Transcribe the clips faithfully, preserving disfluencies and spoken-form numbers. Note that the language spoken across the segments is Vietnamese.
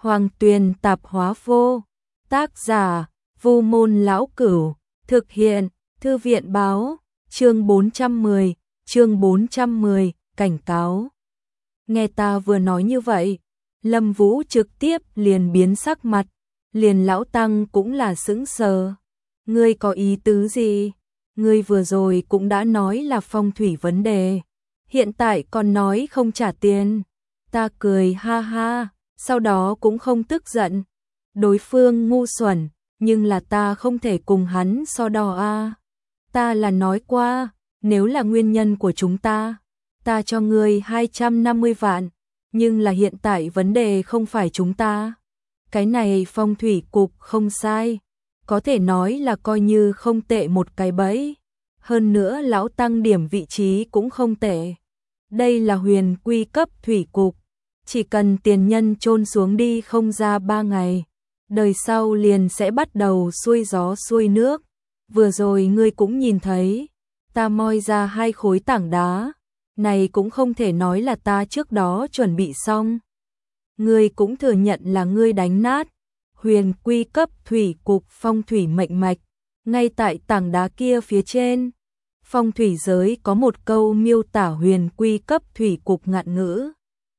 Hoàng Tuyền Tạp Hóa Vô. Tác giả: Vu Môn Lão Cửu. Thực hiện: Thư viện Báo. Chương bốn trăm mười. Chương bốn trăm mười. Cảnh cáo. Nghe ta vừa nói như vậy, Lâm Vũ trực tiếp liền biến sắc mặt, liền lão tăng cũng là sững sờ. Ngươi có ý tứ gì? Ngươi vừa rồi cũng đã nói là phong thủy vấn đề, hiện tại còn nói không trả tiền. Ta cười ha ha, sau đó cũng không tức giận. Đối phương ngu xuẩn, nhưng là ta không thể cùng hắn so đo a. Ta là nói qua, nếu là nguyên nhân của chúng ta, ta cho ngươi hai trăm năm mươi vạn, nhưng là hiện tại vấn đề không phải chúng ta. Cái này phong thủy cục không sai, có thể nói là coi như không tệ một cái bẫy. Hơn nữa lão tăng điểm vị trí cũng không tệ. Đây là huyền quy cấp thủy cục, chỉ cần tiền nhân chôn xuống đi không ra ba ngày, đời sau liền sẽ bắt đầu xuôi gió xuôi nước. Vừa rồi ngươi cũng nhìn thấy, ta moi ra hai khối tảng đá, này cũng không thể nói là ta trước đó chuẩn bị xong. Ngươi cũng thừa nhận là ngươi đánh nát huyền quy cấp thủy cục phong thủy mệnh mạch, ngay tại tảng đá kia phía trên. Phong thủy giới có một câu miêu tả huyền quy cấp thủy cục ngạn ngữ.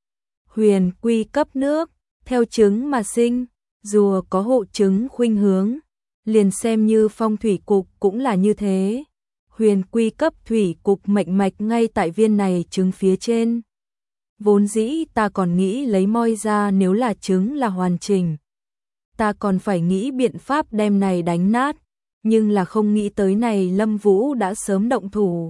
Huyền quy cấp nước, theo trứng mà sinh, rùa có hộ trứng khuynh hướng, liền xem như phong thủy cục cũng là như thế. Huyền quy cấp thủy cục mệnh mạch ngay tại viên này trứng phía trên. Vốn dĩ ta còn nghĩ lấy moi ra, nếu là trứng là hoàn chỉnh, ta còn phải nghĩ biện pháp đem này đánh nát, nhưng là không nghĩ tới này Lâm Vũ đã sớm động thủ.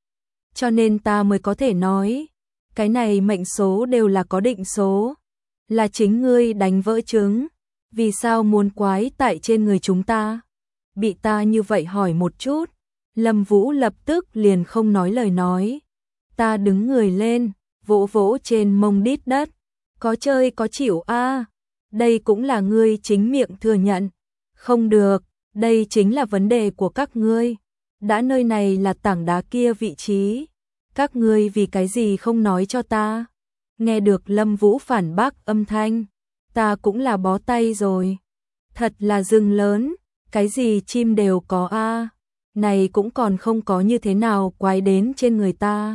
Cho nên ta mới có thể nói, cái này mệnh số đều là có định số, là chính ngươi đánh vỡ trứng, vì sao muốn quái tại trên người chúng ta? Bị ta như vậy hỏi một chút, Lâm Vũ lập tức liền không nói lời nói. Ta đứng người lên, vỗ vỗ trên mông đít đất, có chơi có chịu a, đây cũng là ngươi chính miệng thừa nhận. Không được, đây chính là vấn đề của các ngươi. Đã nơi này là tảng đá kia vị trí, các ngươi vì cái gì không nói cho ta? Nghe được Lâm Vũ phản bác âm thanh, ta cũng là bó tay rồi. Thật là rừng lớn, cái gì chim đều có a, này cũng còn không có như thế nào quái đến trên người ta.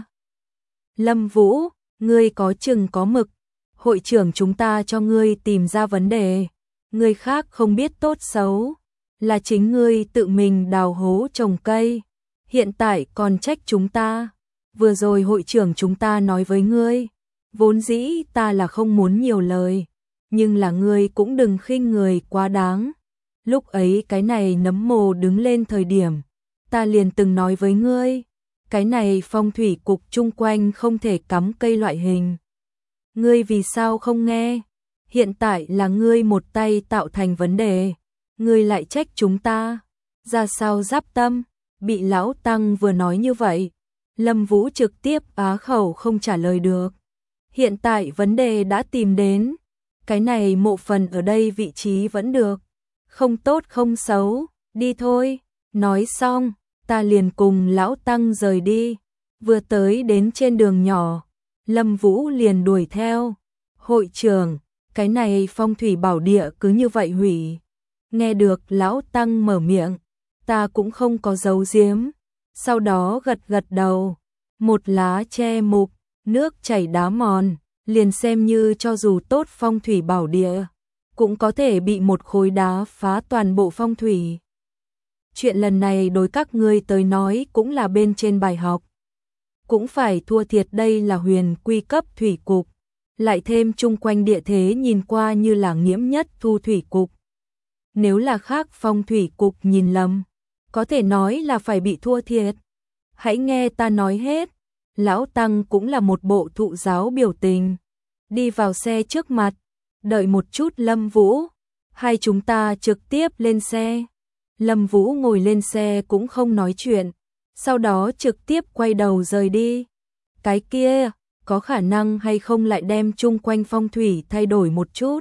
Lâm Vũ, ngươi có chừng có mực, hội trưởng chúng ta cho ngươi tìm ra vấn đề, người khác không biết tốt xấu, là chính ngươi tự mình đào hố trồng cây, hiện tại còn trách chúng ta. Vừa rồi hội trưởng chúng ta nói với ngươi, vốn dĩ ta là không muốn nhiều lời, nhưng là ngươi cũng đừng khinh người quá đáng. Lúc ấy cái này nấm mồ đứng lên thời điểm, ta liền từng nói với ngươi, cái này phong thủy cục chung quanh không thể cắm cây loại hình. Ngươi vì sao không nghe? Hiện tại là ngươi một tay tạo thành vấn đề, ngươi lại trách chúng ta, ra sao giáp tâm? Bị lão tăng vừa nói như vậy, Lâm Vũ trực tiếp á khẩu không trả lời được. Hiện tại vấn đề đã tìm đến, cái này mộ phần ở đây vị trí vẫn được, không tốt không xấu, đi thôi. Nói xong, ta liền cùng lão tăng rời đi. Vừa tới đến trên đường nhỏ, Lâm Vũ liền đuổi theo. Hội trưởng, cái này phong thủy bảo địa cứ như vậy hủy. Nghe được lão tăng mở miệng, ta cũng không có giấu giếm, sau đó gật gật đầu. Một lá tre mục, nước chảy đá mòn, liền xem như cho dù tốt phong thủy bảo địa, cũng có thể bị một khối đá phá toàn bộ phong thủy. Chuyện lần này đối các ngươi tới nói cũng là bên trên bài học, cũng phải thua thiệt. Đây là huyền quy cấp thủy cục, lại thêm chung quanh địa thế nhìn qua như là nghiễm nhất thu thủy cục. Nếu là khác phong thủy cục nhìn lầm, có thể nói là phải bị thua thiệt. Hãy nghe ta nói hết. Lão tăng cũng là một bộ thụ giáo biểu tình, đi vào xe trước mặt, đợi một chút Lâm Vũ, hai chúng ta trực tiếp lên xe. Lâm Vũ ngồi lên xe cũng không nói chuyện, sau đó trực tiếp quay đầu rời đi. Cái kia, có khả năng hay không lại đem chung quanh phong thủy thay đổi một chút?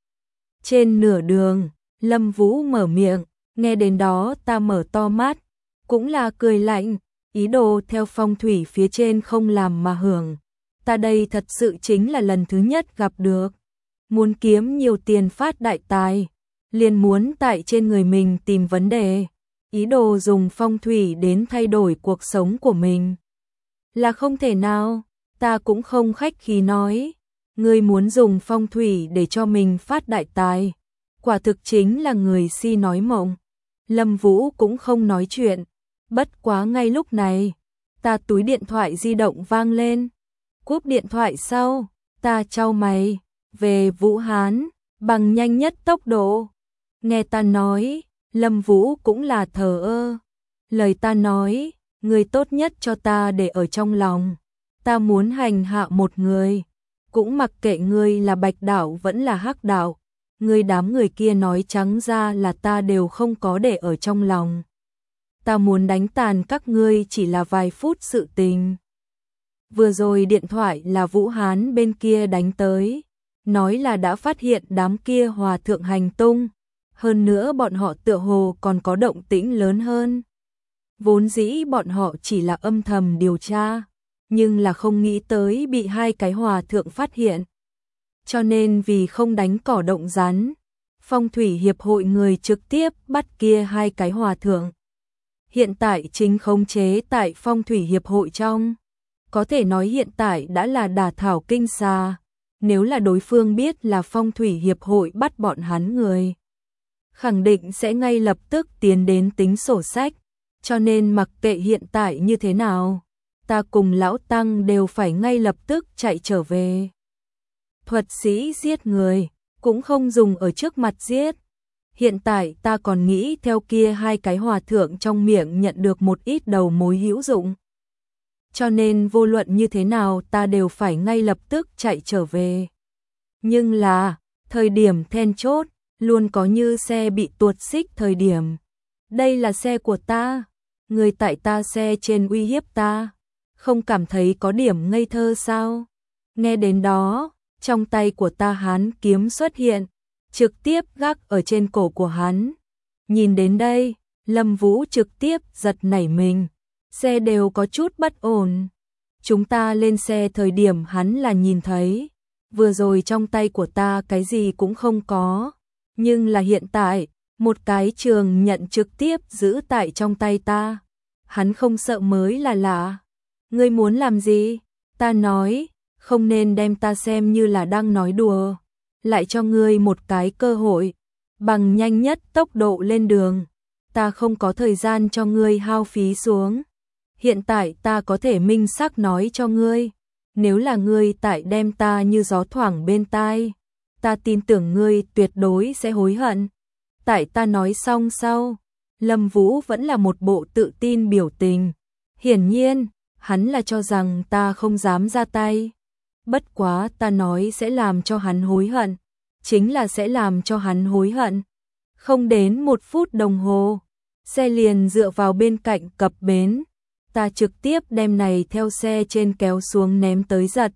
Trên nửa đường, Lâm Vũ mở miệng, nghe đến đó ta mở to mắt, cũng là cười lạnh, ý đồ theo phong thủy phía trên không làm mà hưởng. Ta đây thật sự chính là lần thứ nhất gặp được. muốn kiếm nhiều tiền phát đại tài, liền muốn tại trên người mình tìm vấn đề, ý đồ dùng phong thủy đến thay đổi cuộc sống của mình. Là không thể nào, ta cũng không khách khí nói, ngươi muốn dùng phong thủy để cho mình phát đại tài, quả thực chính là người si nói mộng. Lâm Vũ cũng không nói chuyện, bất quá ngay lúc này, ta túi điện thoại di động vang lên. Cúp điện thoại sau, ta chau mày, về Vũ Hán, bằng nhanh nhất tốc độ. Nghe ta nói, Lâm Vũ cũng là thờ ơ. Lời ta nói, người tốt nhất cho ta để ở trong lòng. Ta muốn hành hạ một người, cũng mặc kệ ngươi là bạch đạo vẫn là hắc đạo. Ngươi đám người kia nói trắng ra là ta đều không có để ở trong lòng. Ta muốn đánh tàn các ngươi chỉ là vài phút sự tình. Vừa rồi điện thoại là Vũ Hán bên kia đánh tới, nói là đã phát hiện đám kia hòa thượng hành tung, hơn nữa bọn họ tựa hồ còn có động tĩnh lớn hơn. Vốn dĩ bọn họ chỉ là âm thầm điều tra, nhưng là không nghĩ tới bị hai cái hòa thượng phát hiện. Cho nên vì không đánh cỏ động rắn, Phong thủy hiệp hội người trực tiếp bắt kia hai cái hòa thượng. Hiện tại chính khống chế tại Phong thủy hiệp hội trong. Có thể nói hiện tại đã là đả thảo kinh xà, nếu là đối phương biết là Phong thủy hiệp hội bắt bọn hắn người, khẳng định sẽ ngay lập tức tiến đến tính sổ sách, cho nên mặc kệ hiện tại như thế nào, ta cùng lão tăng đều phải ngay lập tức chạy trở về. Thuật sĩ giết người, cũng không dùng ở trước mặt giết. Hiện tại ta còn nghĩ theo kia hai cái hòa thượng trong miệng nhận được một ít đầu mối hữu dụng. Cho nên vô luận như thế nào ta đều phải ngay lập tức chạy trở về. Nhưng là, thời điểm then chốt, luôn có như xe bị tuột xích thời điểm. Đây là xe của ta, người tại ta xe trên uy hiếp ta, không cảm thấy có điểm ngây thơ sao? Nghe đến đó, trong tay của ta hán kiếm xuất hiện, trực tiếp gác ở trên cổ của hắn. Nhìn đến đây, Lâm Vũ trực tiếp giật nảy mình, xe đều có chút bất ổn. Chúng ta lên xe thời điểm hắn là nhìn thấy, vừa rồi trong tay của ta cái gì cũng không có, nhưng là hiện tại, một cái trường nhận trực tiếp giữ tại trong tay ta. Hắn không sợ mới là lạ. Ngươi muốn làm gì? Ta nói, không nên đem ta xem như là đang nói đùa, lại cho ngươi một cái cơ hội, bằng nhanh nhất tốc độ lên đường. Ta không có thời gian cho ngươi hao phí xuống. Hiện tại ta có thể minh xác nói cho ngươi, nếu là ngươi tại đem ta như gió thoảng bên tai, ta tin tưởng ngươi tuyệt đối sẽ hối hận. Tại ta nói xong sau, Lâm Vũ vẫn là một bộ tự tin biểu tình. Hiển nhiên, hắn là cho rằng ta không dám ra tay. Bất quá ta nói sẽ làm cho hắn hối hận, chính là sẽ làm cho hắn hối hận. Không đến một phút đồng hồ, xe liền dựa vào bên cạnh cập bến. Ta trực tiếp đem này theo xe trên kéo xuống ném tới giật.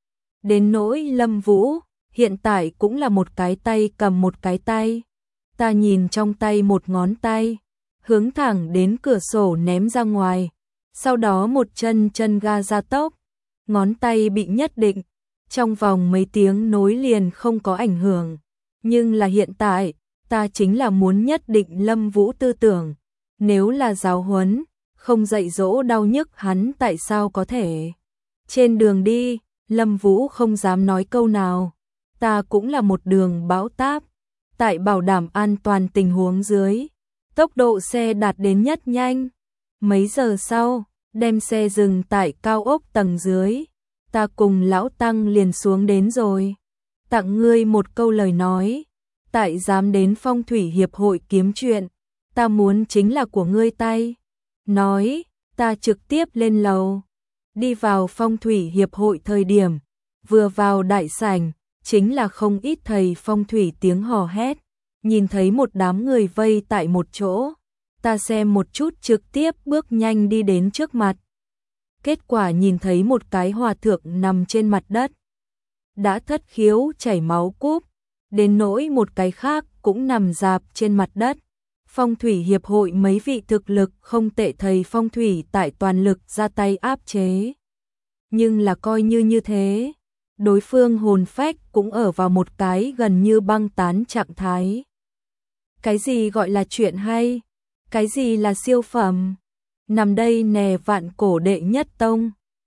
Đến nỗi Lâm Vũ, hiện tại cũng là một cái tay cầm một cái tay. Ta nhìn trong tay một ngón tay, hướng thẳng đến cửa sổ ném ra ngoài. Sau đó một chân chân ga ra tốc, ngón tay bị nhất định, trong vòng mấy tiếng nối liền không có ảnh hưởng. Nhưng là hiện tại, ta chính là muốn nhất định Lâm Vũ tư tưởng. Nếu là giáo huấn, không dạy dỗ đau nhức hắn tại sao có thể. Trên đường đi, Lâm Vũ không dám nói câu nào. Ta cũng là một đường bão táp. Tại bảo đảm an toàn tình huống dưới, tốc độ xe đạt đến nhất nhanh. Mấy giờ sau, đem xe dừng tại cao ốc tầng dưới. Ta cùng lão tăng liền xuống đến rồi. Tặng ngươi một câu lời nói. Tại dám đến Phong thủy hiệp hội kiếm chuyện, ta muốn chính là của ngươi tay. Nói, ta trực tiếp lên lầu. Đi vào Phong thủy hiệp hội thời điểm, vừa vào đại sảnh, chính là không ít thầy phong thủy tiếng hò hét. Nhìn thấy một đám người vây tại một chỗ, ta xem một chút trực tiếp bước nhanh đi đến trước mặt. Kết quả nhìn thấy một cái hòa thượng nằm trên mặt đất, đã thất khiếu chảy máu cúp, đến nỗi một cái khác cũng nằm rạp trên mặt đất. Phong thủy hiệp hội mấy vị thực lực không tệ thầy phong thủy tại toàn lực ra tay áp chế. Nhưng là coi như như thế, đối phương hồn phách cũng ở vào một cái gần như băng tán trạng thái. Cái gì gọi là chuyện hay? Cái gì là siêu phẩm? Nằm đây nè vạn cổ đệ nhất tông.